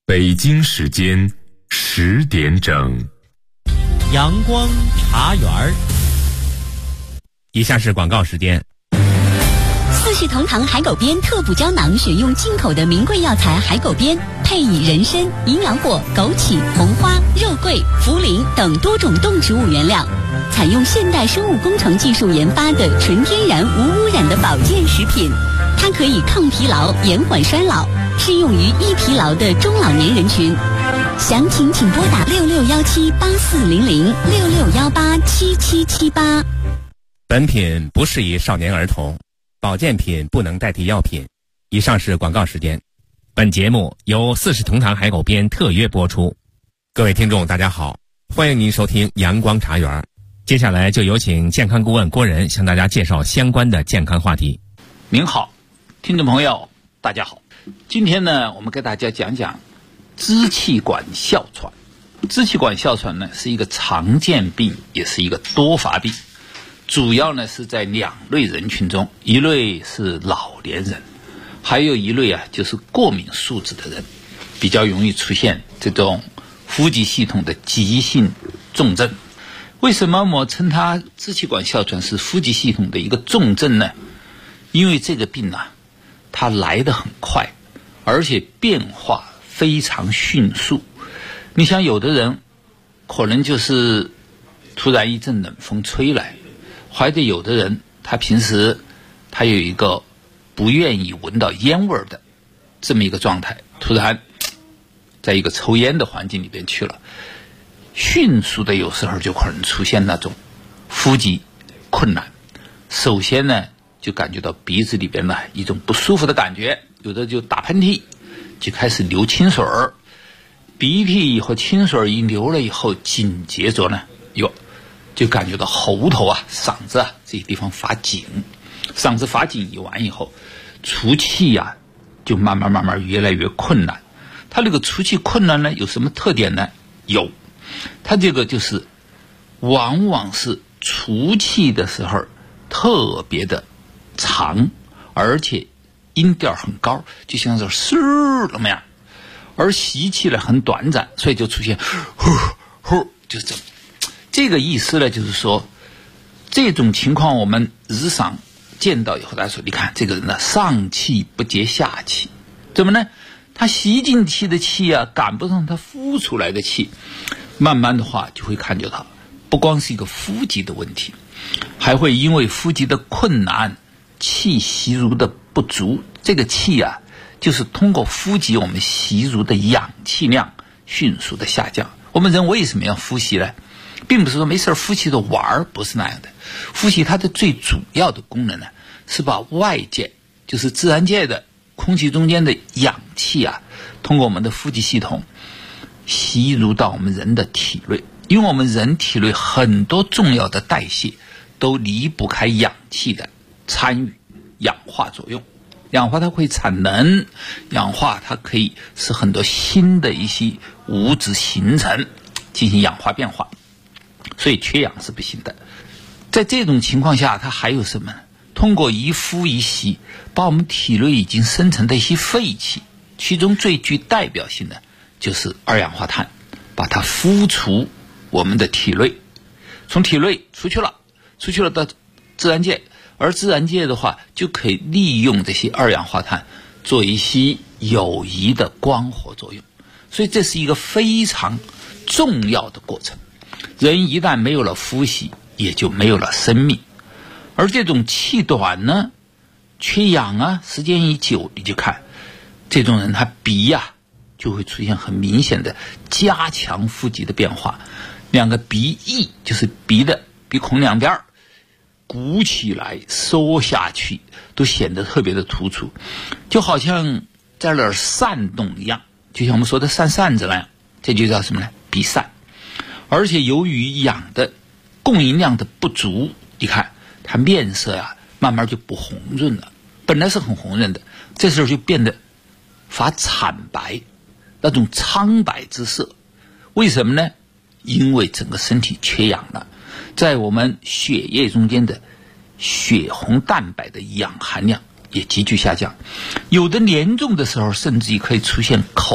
北京时间10点整， 阳光茶园儿。 以下是广告时间。 四世同堂海狗鞭特补胶囊选用进口的名贵药材海狗鞭，配以人参、营养果、枸杞、红花、肉桂、茯苓等多种动植物原料，采用现代生物工程技术研发的纯天然无污染的保健食品。它可以抗疲劳、延缓衰老，适用于易疲劳的中老年人群。详情请拨打6617840066187778。 本品不适宜少年儿童，保健品不能代替药品。以上是广告时间。本节目由四世同堂海狗鞭特约播出。各位听众大家好，欢迎您收听阳光茶园。接下来就有请健康顾问郭仁向大家介绍相关的健康话题。 您好，听众朋友大家好，今天呢我们给大家讲讲支气管哮喘。支气管哮喘呢是一个常见病，也是一个多发病，主要呢是在两类人群中，一类是老年人，还有一类就是过敏素质的人，比较容易出现这种呼吸系统的急性重症。为什么我称它支气管哮喘是呼吸系统的一个重症呢？因为这个病它来得很快，而且变化非常迅速。你想有的人可能就是突然一阵冷风吹来，或者有的人他平时他有一个不愿意闻到烟味的这么一个状态，突然在一个抽烟的环境里边去了，迅速的有时候就可能出现那种呼吸困难。首先呢就感觉到鼻子里边一种不舒服的感觉，有的就打喷嚏，就开始流清水儿，鼻涕和清水一流了以后，紧接着呢就感觉到喉头嗓子这些地方发紧，嗓子发紧一完以后，出气就慢慢越来越困难。它这个出气困难呢有什么特点呢？它这个就是往往是出气的时候特别的长，而且音调很高，就像是嘶那么样，而吸气呢很短暂，所以就出现呼呼，就是这个意思呢，就是说这种情况我们日常见到以后，大家说你看这个人上气不接下气，怎么呢？他吸进去的气赶不上他呼出来的气，慢慢的话就会看见他不光是一个呼吸的问题，还会因为呼吸的困难，气吸入的不足，这个气就是通过呼吸我们吸入的氧气量迅速的下降。我们人为什么要呼吸呢？并不是说没事呼吸的玩，不是那样的。呼吸它的最主要的功能呢，是把外界就是自然界的空气中间的氧气通过我们的呼吸系统吸入到我们人的体内。因为我们人体内很多重要的代谢都离不开氧气的参与，氧化作用。氧化它会产能，氧化它可以使很多新的一些物质形成，进行氧化变化，所以缺氧是不行的。在这种情况下，它还有什么呢？通过一呼一吸，把我们体内已经生成的一些废气，其中最具代表性的就是二氧化碳，把它呼出我们的体内，从体内出去了到自然界，而自然界的话就可以利用这些二氧化碳做一些有益的光合作用，所以这是一个非常重要的过程。人一旦没有了呼吸，也就没有了生命。而这种气短呢，缺氧时间一久，你就看这种人他鼻就会出现很明显的加强呼吸的变化，两个鼻翼就是鼻孔两边鼓起来缩下去，都显得特别的突出，就好像在那儿扇动一样，就像我们说的扇扇子那样，这就叫什么呢？鼻散。而且由于氧的供应量的不足，你看他面色慢慢就不红润了，本来是很红润的，这时候就变得发惨白，那种苍白之色。为什么呢？因为整个身体缺氧了，在我们血液中间的血红蛋白的氧含量也急剧下降，有的严重的时候甚至可以出现口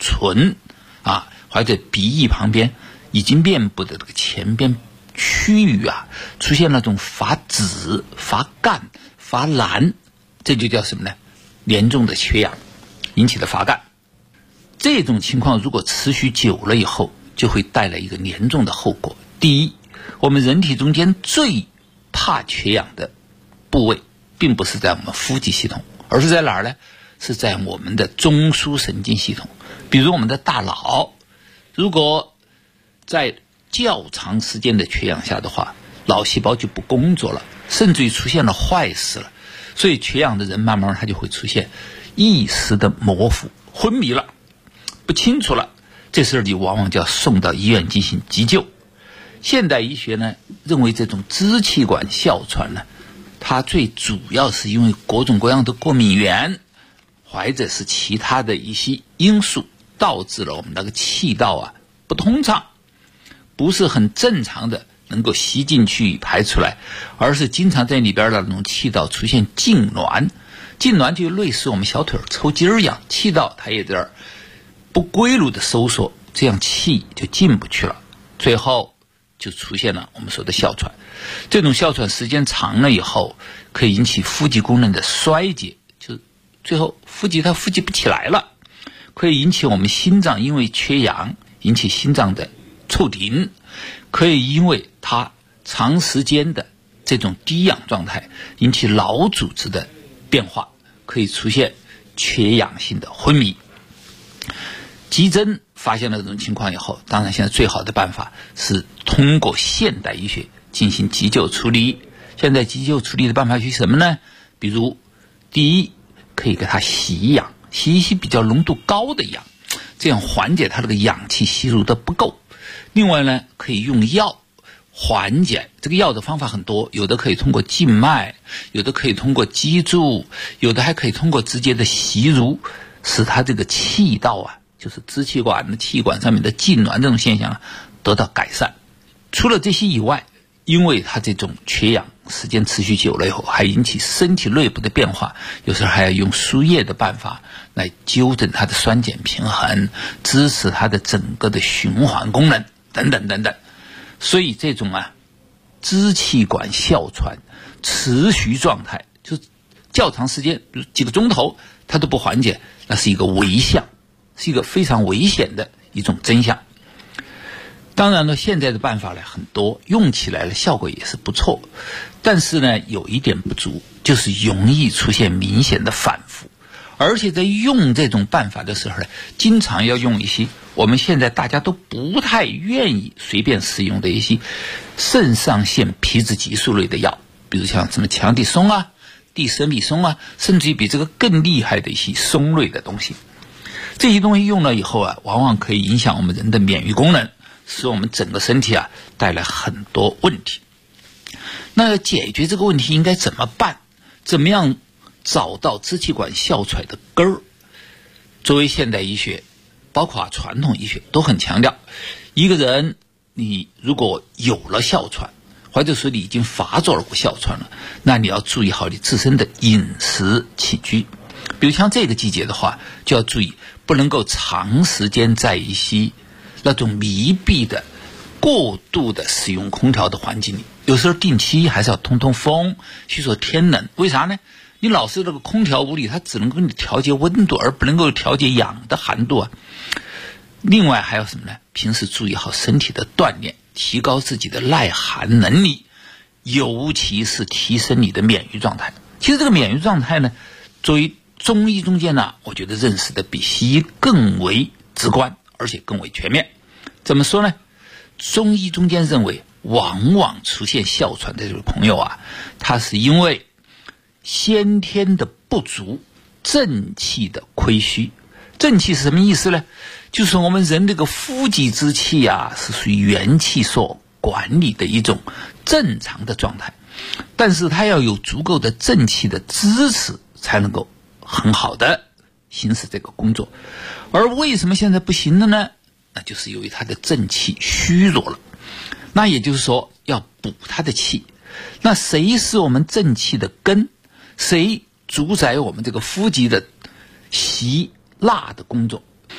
唇或者鼻翼旁边以及面部的这个前边区域出现那种发紫、发干、发蓝，这就叫什么呢？严重的缺氧引起的发干。这种情况如果持续久了以后，就会带来一个严重的后果。第一，我们人体中间最怕缺氧的部位并不是在我们呼吸系统，而是在哪儿呢？是在我们的中枢神经系统。比如我们的大脑，如果在较长时间的缺氧下的话，脑细胞就不工作了，甚至于出现了坏死了。所以缺氧的人慢慢他就会出现意识的模糊、昏迷了，不清楚了，这时候你往往就要送到医院进行急救。现代医学呢认为这种支气管哮喘呢，它最主要是因为各种各样的过敏源或者是其他的一些因素导致了我们那个气道不通畅，不是很正常的能够吸进去排出来，而是经常在里边的那种气道出现痉挛。痉挛就类似我们小腿抽筋一样，气道它也在这儿不规律的收缩，这样气就进不去了，最后就出现了我们说的哮喘。这种哮喘时间长了以后，可以引起呼吸功能的衰竭，就最后它呼吸不起来了，可以引起我们心脏因为缺氧引起心脏的骤停，可以因为它长时间的这种低氧状态引起脑组织的变化，可以出现缺氧性的昏迷。急诊发现了这种情况以后，当然现在最好的办法是通过现代医学进行急救处理。现在急救处理的办法是什么呢？比如第一，可以给他吸氧，吸一些比较浓度高的氧，这样缓解他这个氧气吸入的不够。另外呢，可以用药缓解，这个药的方法很多，有的可以通过静脉，有的可以通过激注，有的还可以通过直接的吸入，使他这个气道就是支气管的气管上面的痉挛这种现象得到改善。除了这些以外，因为他这种缺氧时间持续久了以后，还引起身体内部的变化，有时候还要用输液的办法来纠正它的酸碱平衡，支持它的整个的循环功能等等等等。所以这种支气管哮喘持续状态，就较长时间，比如几个钟头它都不缓解，那是一个危象，是一个非常危险的一种真相。当然了，现在的办法很多，用起来效果也是不错，但是呢有一点不足，就是容易出现明显的反复，而且在用这种办法的时候经常要用一些我们现在大家都不太愿意随便使用的一些肾上腺皮质激素类的药，比如像什么强地松地生理松甚至于比这个更厉害的一些松类的东西。这些东西用了以后往往可以影响我们人的免疫功能，使我们整个身体带来很多问题。那要解决这个问题应该怎么办？怎么样找到支气管哮喘的根儿？作为现代医学，包括传统医学都很强调，一个人你如果有了哮喘，或者说你已经发作了哮喘了，那你要注意好你自身的饮食起居。比如像这个季节的话，就要注意不能够长时间在一些那种密闭的过度的使用空调的环境里，有时候定期还是要通通风，去说天冷。为啥呢？你老是这个空调屋里，它只能够你调节温度，而不能够调节氧的含度另外还有什么呢？平时注意好身体的锻炼，提高自己的耐寒能力，尤其是提升你的免疫状态。其实这个免疫状态呢，作为中医中间我觉得认识的比西医更为直观，而且更为全面。怎么说呢？中医中间认为，往往出现哮喘的这位朋友他是因为先天的不足，正气的亏虚。正气是什么意思呢？就是我们人这个呼吸之气是属于元气所管理的一种正常的状态，但是它要有足够的正气的支持，才能够很好的行使这个工作。而为什么现在不行了呢？那就是由于它的正气虚弱了，那也就是说要补它的气。那谁是我们正气的根？谁主宰我们这个呼吸的吸纳的工作？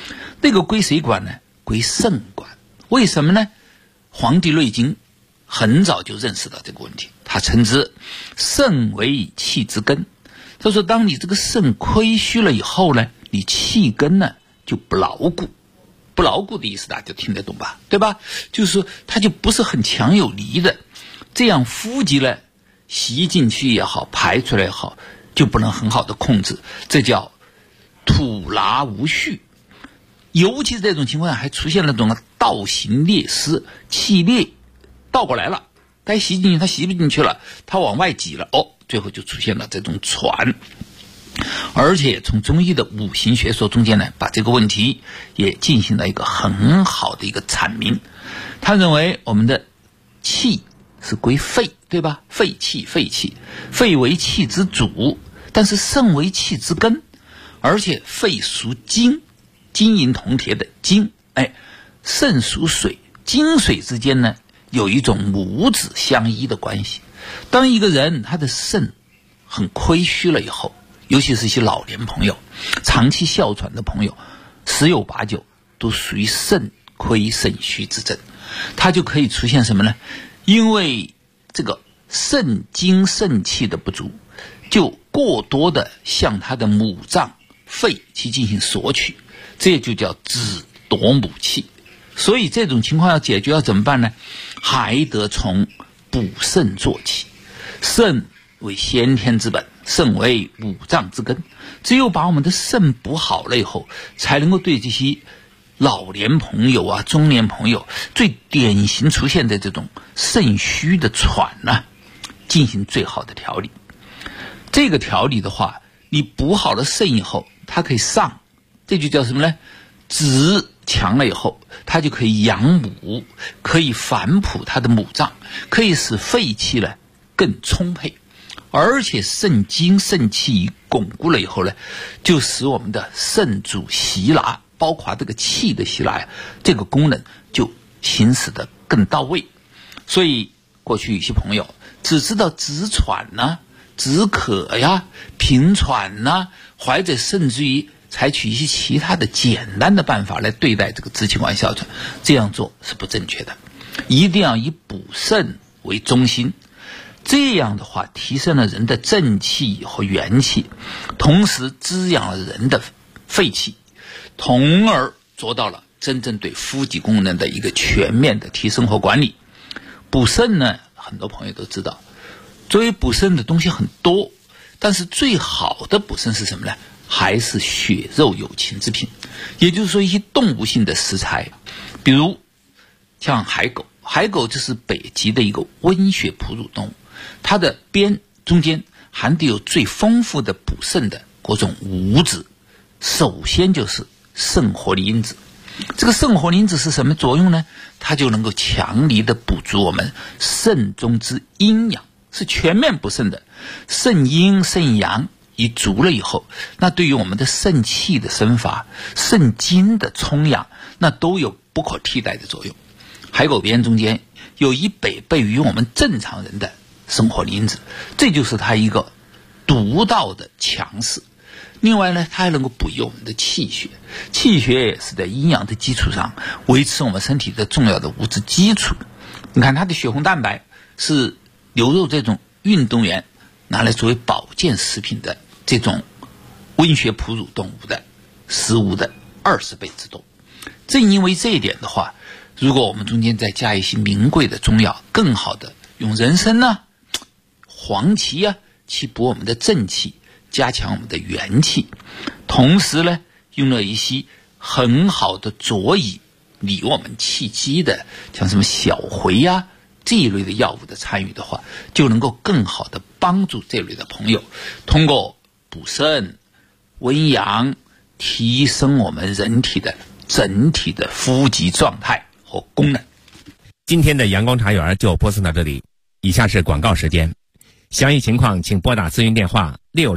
那个归谁管呢？归肾管。为什么呢？《黄帝内经》很早就认识到这个问题，他称之肾为气之根。他说当你这个肾亏虚了以后呢，你气根呢就不牢固。不牢固的意思大家就听得懂吧，对吧？就是说它就不是很强有力的，这样腹肌呢吸进去也好，排出来也好，就不能很好的控制，这叫吐纳无序。尤其是这种情况下还出现了这种倒行逆施，气列倒过来了，该吸进去它吸不进去了，它往外挤了，最后就出现了这种喘。而且从中医的五行学说中间呢，把这个问题也进行了一个很好的一个阐明。他认为我们的气是归肺，对吧？肺气，肺为气之主，但是肾为气之根，而且肺属金，金银铜铁的金，肾属水，金水之间呢有一种母子相依的关系。当一个人他的肾很亏虚了以后，尤其是一些老年朋友，长期哮喘的朋友，10有8九都属于肾亏肾虚之症。它就可以出现什么呢？因为这个肾精肾气的不足，就过多的向它的母脏肺去进行索取，这就叫子夺母气。所以这种情况要解决要怎么办呢？还得从补肾做起。肾为先天之本，肾为五脏之根，只有把我们的肾补好了以后，才能够对这些老年朋友啊、中年朋友最典型出现的这种肾虚的喘呢，进行最好的调理。这个调理的话，你补好了肾以后，它可以上，这就叫什么呢？子强了以后，它就可以养母，可以反哺它的母脏，可以使肺气呢更充沛。而且肾精肾气巩固了以后呢，就使我们的肾主吸纳，包括这个气的吸纳，这个功能就行使的更到位。所以过去有些朋友只知道止喘呢、止渴呀、平喘呢，或者甚至于采取一些其他的简单的办法来对待这个支气管哮喘，这样做是不正确的。一定要以补肾为中心，这样的话提升了人的正气和元气，同时滋养了人的肺气，从而做到了真正对腹肌功能的一个全面的提升和管理。补肾呢，很多朋友都知道，作为补肾的东西很多，但是最好的补肾是什么呢？还是血肉有情之品，也就是说一些动物性的食材，比如像海狗，海狗就是北极的一个温血哺乳动物，它的边中间含的有最丰富的补肾的各种物质，首先就是肾活力因子。这个肾活力因子是什么作用呢？它就能够强力的补足我们肾中之阴阳，是全面补肾的。肾阴肾阳一足了以后，那对于我们的肾气的生发、肾精的充养，那都有不可替代的作用。海狗鞭中间有100倍于我们正常人的生活因子，这就是它一个独到的强势。另外呢，它还能够补益我们的气血，气血也是在阴阳的基础上维持我们身体的重要的物质基础。你看它的血红蛋白是牛肉这种运动员拿来作为保健食品的这种温血哺乳动物的食物的20倍之多。正因为这一点的话，如果我们中间再加一些名贵的中药，更好的用人参呢、黄芪啊去补我们的正气，加强我们的元气，同时呢用了一些很好的佐以理我们气机的，像什么小茴啊这一类的药物的参与的话，就能够更好的帮助这类的朋友通过补肾温阳，提升我们人体的整体的腹肌状态和功能。 今天的阳光茶园就播送到这里，以下是广告时间。详细情况请拨打咨询电话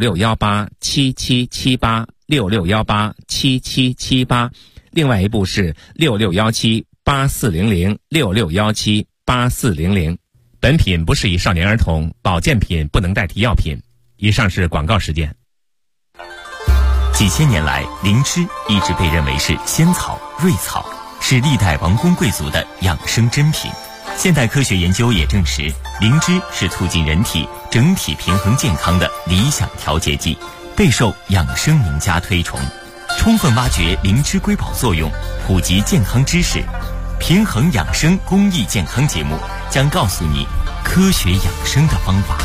66187778 66187778，另外一部是66178400 66178400。本品不适宜少年儿童，保健品不能代替药品。以上是广告时间。 几千年来，灵芝一直被认为是仙草、瑞草，是历代王公贵族的养生珍品。现代科学研究也证实，灵芝是促进人体整体平衡健康的理想调节剂，备受养生名家推崇。充分挖掘灵芝瑰宝作用，普及健康知识，平衡养生公益健康节目将告诉你科学养生的方法。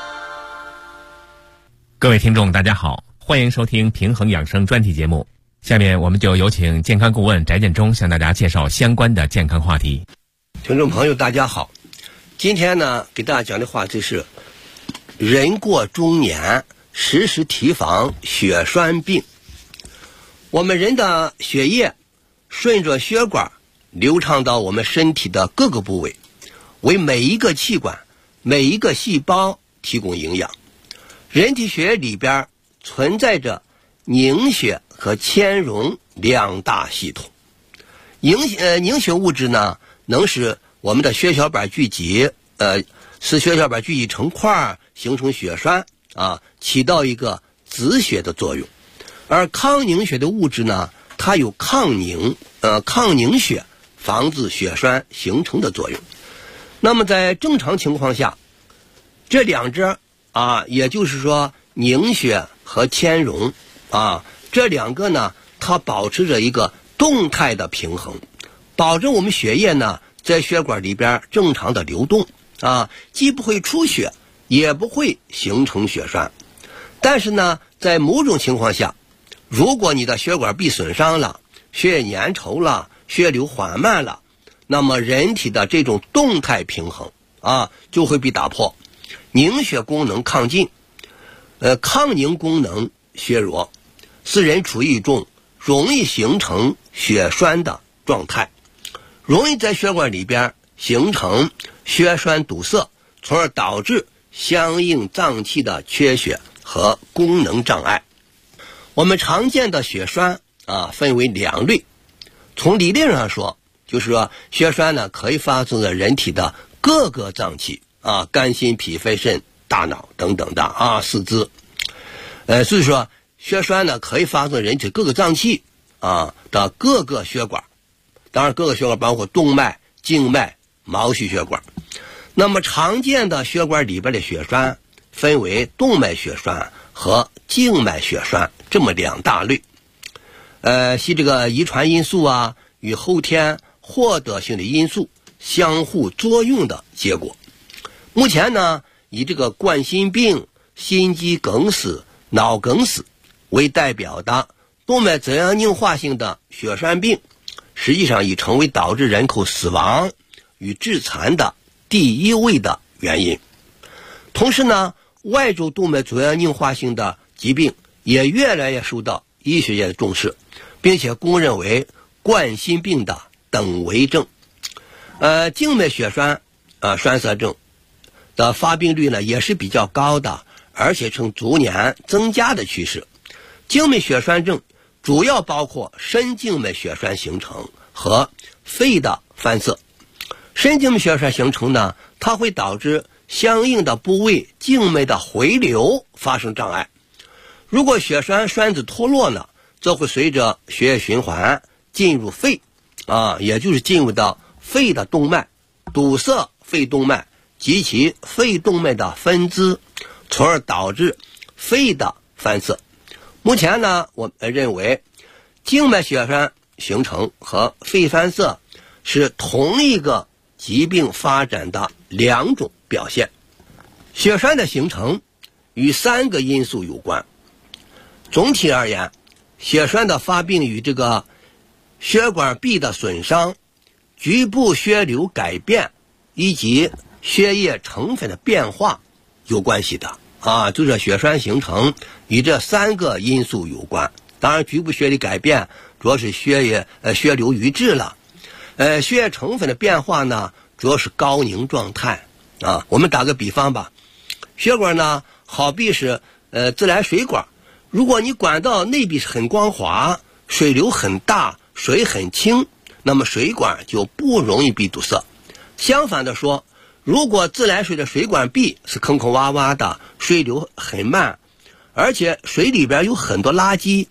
各位听众大家好，欢迎收听平衡养生专题节目。下面我们就有请健康顾问翟建中向大家介绍相关的健康话题。 听众朋友大家好，今天呢给大家讲的话题是人过中年时时提防血栓病。我们人的血液顺着血管流畅到我们身体的各个部位，为每一个器官每一个细胞提供营养。人体血液里边存在着凝血和纤溶两大系统。凝血物质呢能使我们的血小板聚集，使血小板聚集成块形成血栓起到一个止血的作用。而抗凝血的物质呢，它有抗凝血，防止血栓形成的作用。那么在正常情况下，这两者也就是说凝血和纤溶这两个呢，它保持着一个动态的平衡，保证我们血液呢在血管里边正常的流动既不会出血，也不会形成血栓。但是呢，在某种情况下，如果你的血管壁损伤了，血液粘稠了，血流缓慢了，那么人体的这种动态平衡就会被打破，凝血功能亢进，抗凝功能削弱，使人处于一种容易形成血栓的状态，容易在血管里边形成血栓堵塞，从而导致相应脏器的缺血和功能障碍。我们常见的血栓分为两类。从理论上说，就是说血栓呢可以发生在人体的各个脏器肝心脾肺肾大脑等等的四肢。所以说血栓呢可以发生在人体各个脏器的各个血管，当然各个血管包括动脉、静脉、毛细血管。那么常见的血管里边的血栓分为动脉血栓和静脉血栓这么两大类。系这个遗传因素与后天获得性的因素相互作用的结果。目前呢，以这个冠心病、心肌梗死、脑梗死为代表的动脉粥样硬化性的血栓病，实际上已成为导致人口死亡与致残的第一位的原因。同时呢，外周动脉粥样硬化性的疾病也越来越受到医学界的重视，并且公认为冠心病的等危症。静脉血栓栓塞症的发病率呢也是比较高的，而且呈逐年增加的趋势。静脉血栓症主要包括深静脉血栓形成和肺的翻塞。深静脉血栓形成呢，它会导致相应的部位静脉的回流发生障碍。如果血栓栓子脱落呢，则会随着血液循环进入肺也就是进入到肺的动脉，堵塞肺动脉及其肺动脉的分支，从而导致肺的翻塞。目前呢，我们认为静脉血栓形成和肺翻塞是同一个疾病发展的两种表现。血栓的形成与3个因素有关。总体而言，血栓的发病与这个血管壁的损伤、局部血流改变以及血液成分的变化有关系的就是血栓形成与这3个因素有关。当然局部血流改变主要是血流瘀滞了，血液成分的变化呢主要是高凝状态我们打个比方吧，血管呢好比是自来水管，如果你管道内壁很光滑，水流很大，水很清，那么水管就不容易被堵塞。相反的说，如果自来水的水管壁是坑坑洼洼的，水流很慢，而且水里边有很多垃圾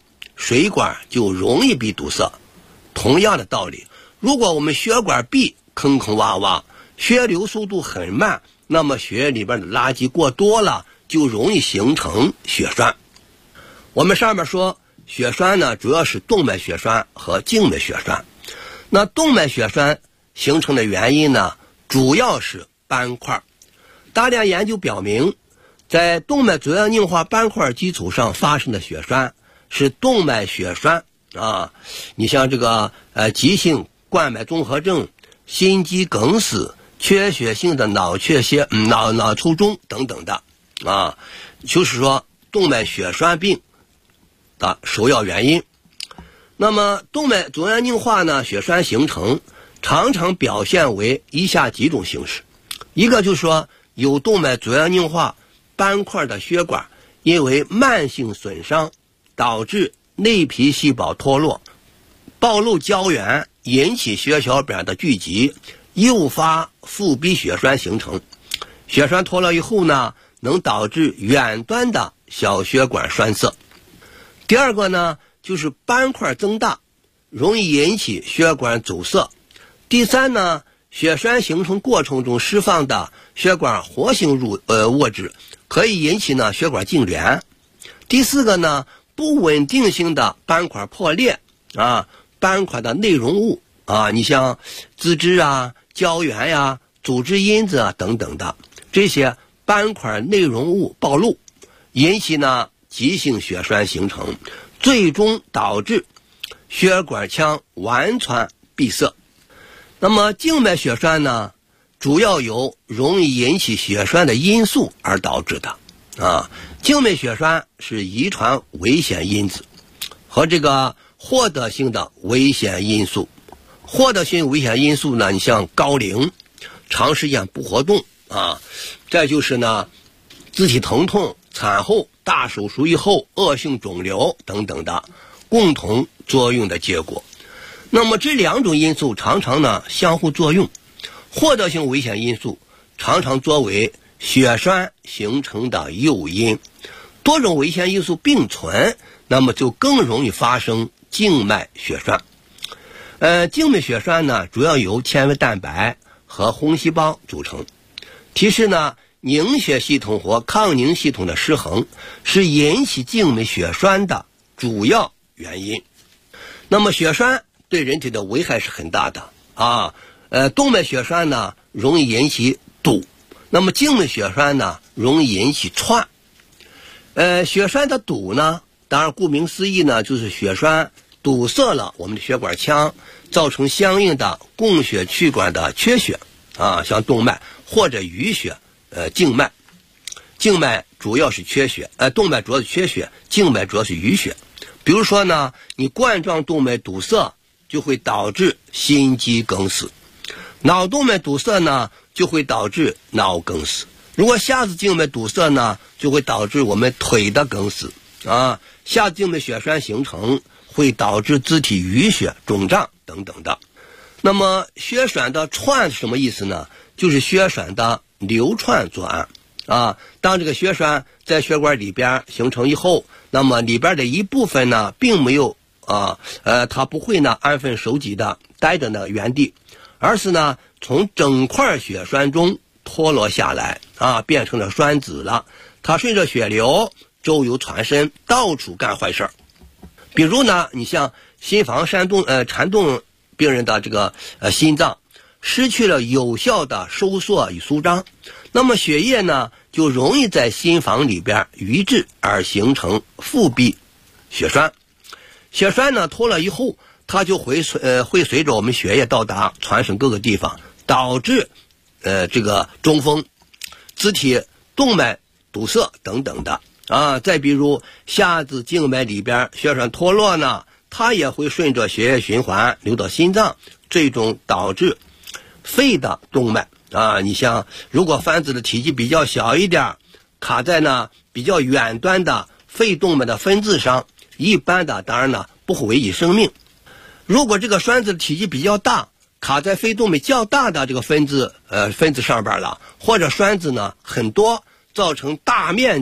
水管就容易被堵塞。同样的道理，如果我们血管壁坑坑洼洼，血流速度很慢，那么血液里边的垃圾过多了，就容易形成血栓。我们上面说血栓呢，主要是动脉血栓和静脉血栓。那动脉血栓形成的原因呢，主要是斑块。大量研究表明，在动脉粥样硬化斑块基础上发生的血栓是动脉血栓啊。你像这个急性冠脉综合症、心肌梗死、缺血性的脑缺血、脑卒中等等的啊，就是说动脉血栓病的首要原因。那么动脉粥样硬化呢，血栓形成常常表现为以下几种形式。一个就是说，有动脉粥样硬化斑块的血管因为慢性损伤导致内皮细胞脱落，暴露胶原，引起血小板的聚集，诱发腹壁血栓形成。血栓脱落以后呢，能导致远端的小血管栓塞。第二个呢，就是斑块增大，容易引起血管阻塞。第三呢，血栓形成过程中释放的血管活性物质可以引起呢血管痉挛。第四个呢，不稳定性的斑块破裂啊，斑块的内容物啊，你像脂质啊、胶原呀、组织因子啊等等的这些斑块内容物暴露，引起呢急性血栓形成，最终导致血管腔完全闭塞。那么静脉血栓呢，主要由容易引起血栓的因素而导致的啊。静脉血栓是遗传危险因子和这个获得性的危险因素。获得性危险因素呢，你像高龄、长时间不活动啊，再就是呢肢体疼痛、产后、大手术以后恶性肿瘤等等的共同作用的结果。那么这两种因素常常呢相互作用，获得性危险因素常常作为血栓形成的诱因，多种危险因素并存，那么就更容易发生静脉血栓。静脉血栓呢，主要由纤维蛋白和红细胞组成。其实呢，凝血系统或抗凝系统的失衡是引起静脉血栓的主要原因。那么血栓对人体的危害是很大的啊。动脉血栓呢容易引起堵，那么静脉血栓呢容易引起串。血栓的堵呢，当然顾名思义呢，就是血栓堵塞了我们的血管腔，造成相应的供血气管的缺血啊，像动脉或者淤血。静脉主要是缺血，动脉主要是缺血，静脉主要是淤血。比如说呢，你冠状动脉堵塞就会导致心肌梗死，脑动脉堵塞呢就会导致脑梗死。如果下肢静脉堵塞呢，就会导致我们腿的梗死啊。下肢静脉血栓形成会导致肢体淤血、肿胀等等的。那么血栓的串是什么意思呢？就是血栓的流串作案啊。当这个血栓在血管里边形成以后，那么里边的一部分呢并没有它不会呢安分守己的待着呢原地，而是呢从整块血栓中脱落下来啊，变成了栓子了。它顺着血流周游全身，到处干坏事儿。比如呢，你像心房颤动病人的这个心脏失去了有效的收缩与舒张，那么血液呢就容易在心房里边淤滞，而形成腹壁血栓。血栓呢脱了以后，它就会随着我们血液到达全身各个地方，导致这个中风、肢体动脉堵塞等等的啊。再比如下肢静脉里边血栓脱落呢，它也会顺着血液循环流到心脏，最终导致肺的动脉啊。你像如果栓子的体积比较小一点，卡在呢比较远端的肺动脉的分支上，一般的当然呢不会危及生命。如果这个栓子的体积比较大，卡在肺动脉较大的这个分支上边了，或者栓子呢很多，造成大面积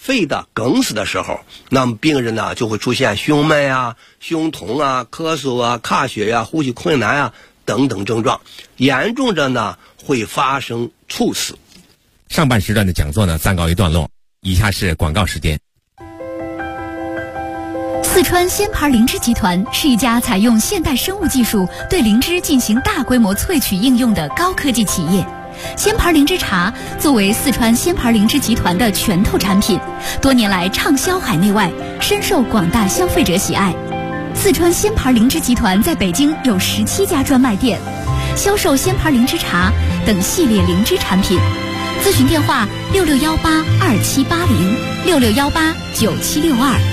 肺的梗死的时候，那么病人呢就会出现胸闷啊、胸痛啊、咳嗽啊、卡血啊、呼吸困难啊等等症状，严重着呢会发生猝死。 上半时段的讲座呢暂告一段落，以下是广告时间。 四川仙牌灵芝集团是一家采用现代生物技术对灵芝进行大规模萃取应用的高科技企业。仙牌灵芝茶作为四川仙牌灵芝集团的拳头产品，多年来畅销海内外，深受广大消费者喜爱。四川仙牌灵芝集团在北京有17家专卖店，销售仙牌灵芝茶等系列灵芝产品。咨询电话66182780，66189762。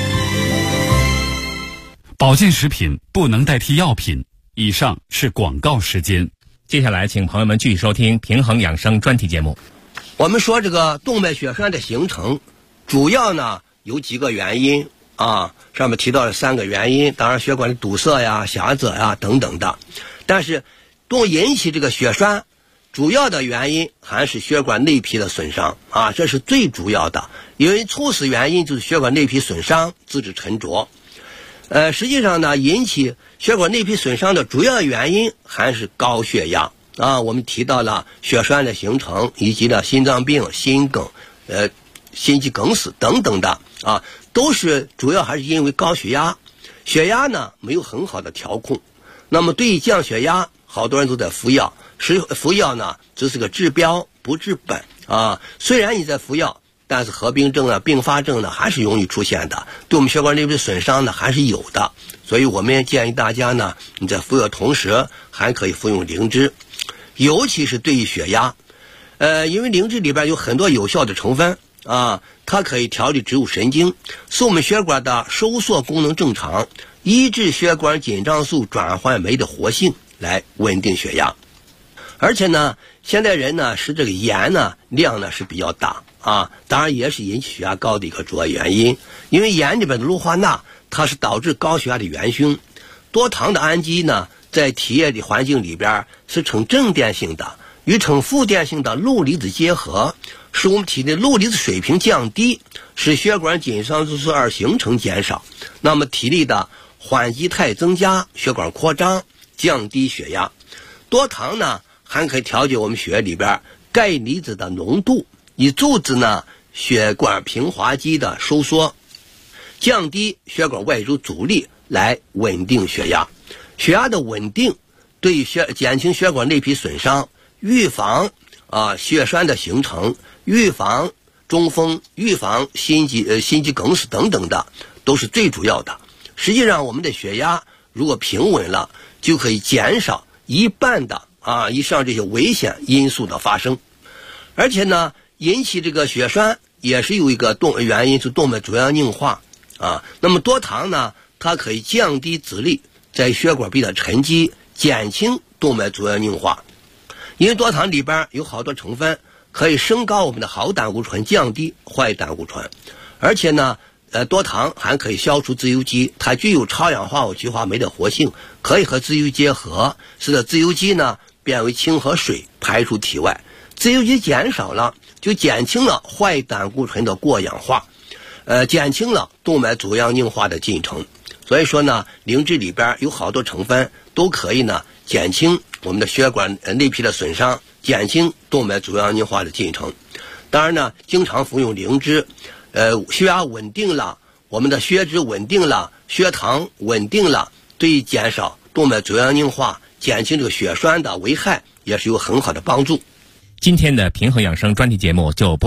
保健食品不能代替药品。以上是广告时间。 接下来请朋友们继续收听平衡养生专题节目。 我们说这个动脉血栓的形成主要呢有几个原因啊，上面提到了3个原因，当然血管的堵塞呀、狭窄呀等等的。但是引起这个血栓主要的原因还是血管内皮的损伤啊，这是最主要的。因为猝死原因就是血管内皮损伤致致沉着。实际上呢，引起血管内皮损伤的主要原因还是高血压啊。我们提到了血栓的形成，以及呢心脏病、心梗、心肌梗死等等的啊，都是主要还是因为高血压。血压呢没有很好的调控，那么对于降血压，好多人都在服药，服药呢只是个治标不治本啊。虽然你在服药，但是合并症啊、并发症呢还是容易出现的，对我们血管内皮的损伤呢还是有的。所以我们也建议大家呢，你在服药同时还可以服用灵芝，尤其是对于血压，因为灵芝里边有很多有效的成分啊，它可以调理植物神经，使我们血管的收缩功能正常，抑制血管紧张素转换酶的活性，来稳定血压。而且呢，现代人呢是这个盐呢量呢是比较大啊，当然也是引起血压高的一个主要原因。因为盐里边的氯化钠，它是导致高血压的元凶。多糖的氨基呢，在体液的环境里边是呈正电性的，与呈负电性的氯离子结合，使我们体内氯离子水平降低，使血管紧张素2形成减少，那么体内的缓激态增加，血管扩张，降低血压。多糖呢还可以调节我们血液里边钙离子的浓度，以阻止呢血管平滑肌的收缩，降低血管外周阻力，来稳定血压。血压的稳定对于减轻血管内皮损伤，预防血栓的形成，预防中风，预防心肌梗死等等的，都是最主要的。实际上我们的血压如果平稳了，就可以减少一半的以上这些危险因素的发生。而且呢，引起这个血栓也是有一个原因，是动脉粥样硬化啊。那么多糖呢，它可以降低指力在血管壁的沉积，减轻动脉粥样硬化。因为多糖里边有好多成分可以升高我们的好胆固醇，降低坏胆固醇。而且呢，多糖还可以消除自由基，它具有超氧化物聚化酶的活性，可以和自由基结合，使得自由基呢变为氢和水排出体外。自由基减少了，就减轻了坏胆固醇的过氧化，减轻了动脉粥样硬化的进程。所以说呢，灵芝里边有好多成分都可以呢减轻我们的血管内皮的损伤，减轻动脉粥样硬化的进程。当然呢，经常服用灵芝，血压稳定了，我们的血脂稳定了，血糖稳定了，对于减少动脉粥样硬化，减轻这个血栓的危害也是有很好的帮助。 今天的平衡养生专题节目就播